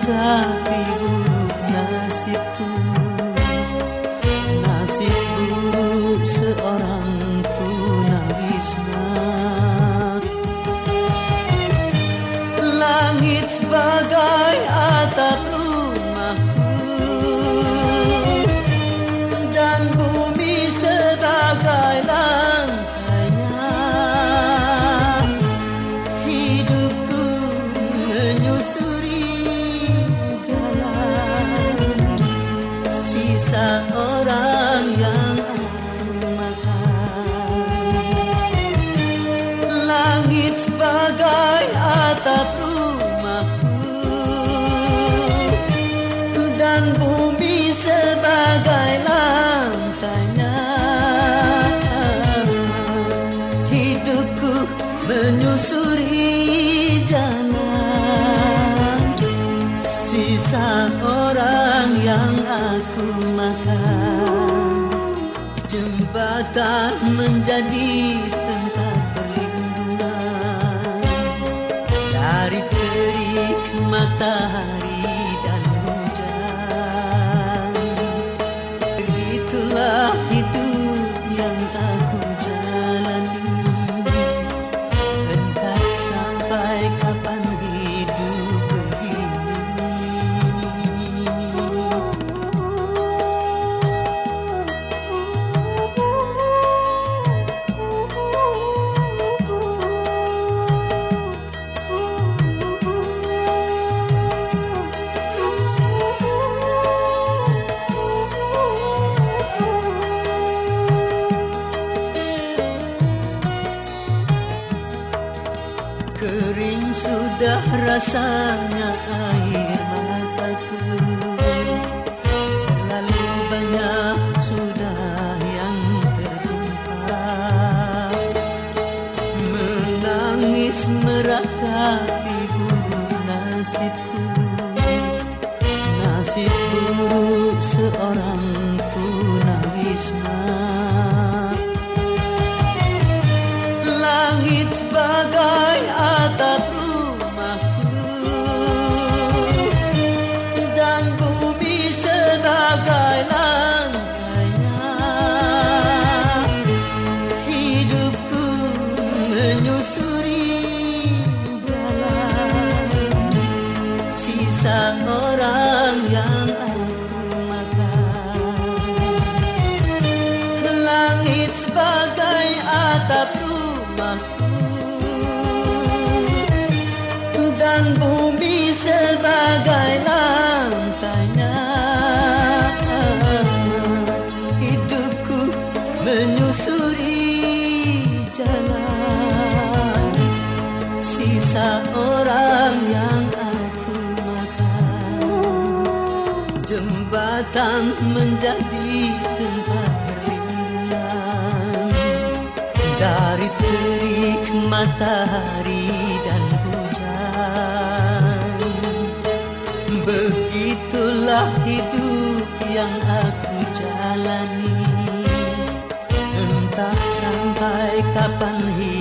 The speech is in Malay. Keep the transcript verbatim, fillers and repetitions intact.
tapi buruk nasibku, nasib buruk seorang tunawisma. Langit sebagai atap rumahku dan bumi sebagai lantainya. Hidupku menyusuri jalan sisa orang yang aku makan. Langit sebagai atap rumahku dan bumi sebagai lantainya. Hidupku menyusuri jalan sisa orang yang aku makan. Jembatan menjadi tempat perlindungan dari terik matahari dan hujan. Begitulah hidup yang aku jalani, entah sampai kapan hidup begini. Kering sudah rasanya air mataku, terlalu banyak sudah yang tertumpah. Menangis meratapi buruk nasibku, nasib buruk seorang tunawisma. Langit sebagai atap rumahku dan bumi sebagai lantainya. Hidupku menyusuri jalan sisa orang yang aku makan. Langit sebagai atap rumahku dan bumi sebagai lantainya. Hidupku menyusuri jalan sisa orang yang aku makan. Jembatan menjadi tempat perlindungan dari terik matahari dan hujan. Begitulah hidup yang aku jalani, entah sampai kapan hidup